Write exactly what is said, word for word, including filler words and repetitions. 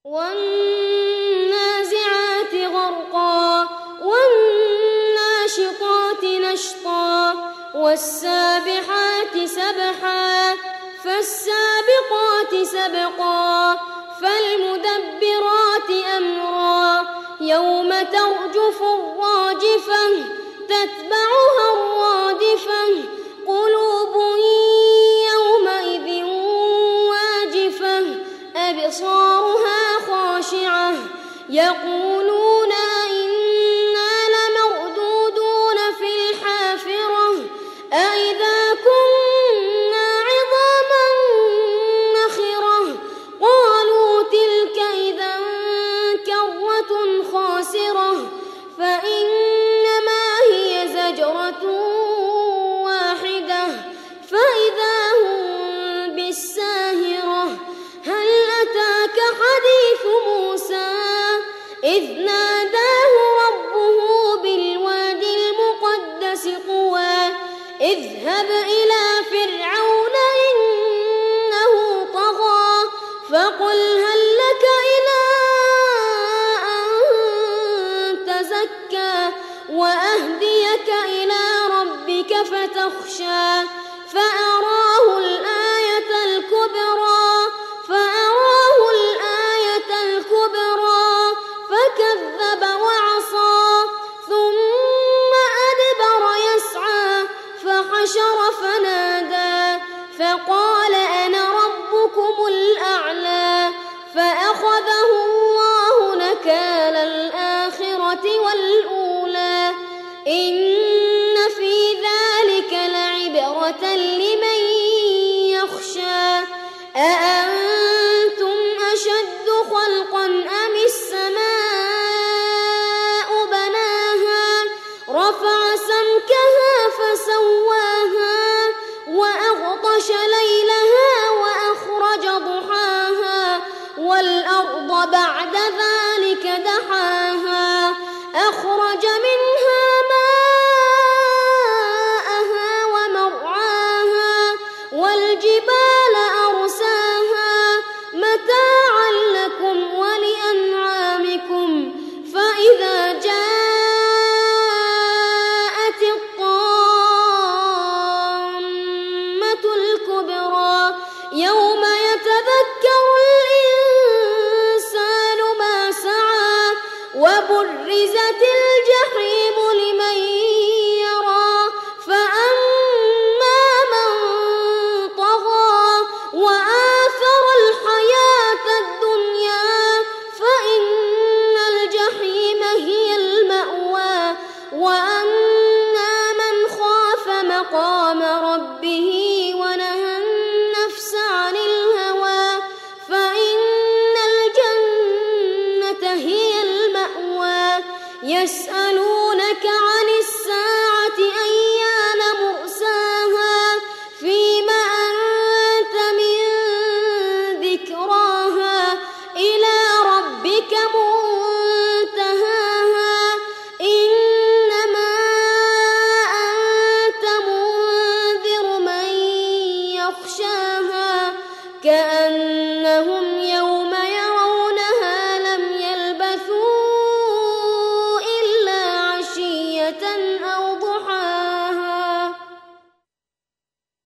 والنازعات غرقا والناشطات نشطا والسابحات سبحا فالسابقات سبقا فالمدبرات أمرا يوم ترجف الراجفة تتبعها الرادفة قلوب يومئذ واجفة أبصارها خاشعة يقولون إنا لمردودون في الحافرة أإذا كنا عظاما نخرة قالوا تلك إذا كرة خاسرة فإنما هي زجرة واحدة فإذا هم بالساهرة هل أتاك حديث موسى إذ ناداه ربه بالوادي المقدس طوى اذهب إلى فرعون إنه طغى فقل هل لك إلى أن تزكى وأهديك إلى ربك فتخشى فأراه الآية الكبرى فأراه الآية الكبرى فكذب وعصى ثم أدبر يسعى فحشر فنادى فقال أنا ربكم الأعلى فأخذه الله نكال الآخرة والأولى إن في ذلك لعبرة لمن يخشى أأنتم أشد خلقا أم السماء بناها رفع سمكها فسواها وأغطش ليلها وأخرج ضحاها والأرض بعد ذلك دحاها أخرج منها ماءها ومرعاها والجبال أرساها متاعا لكم ولأنعامكم فإذا جاءت الطامة الكبرى يوم يتذكر الإنسان ما سعى وبرزت الجحيم لمن يرى فأما من طغى وآثر الحياة الدنيا فإن الجحيم هي المأوى وأما من خاف مقام ربه ونهى النفس عن الهوى فإن الجنة هي المأوى يسألونك عن الساعة أيان مرساها فيما أنت من ذكراها إلى ربك منتهاها إنما أنت منذر من يخشاها كأن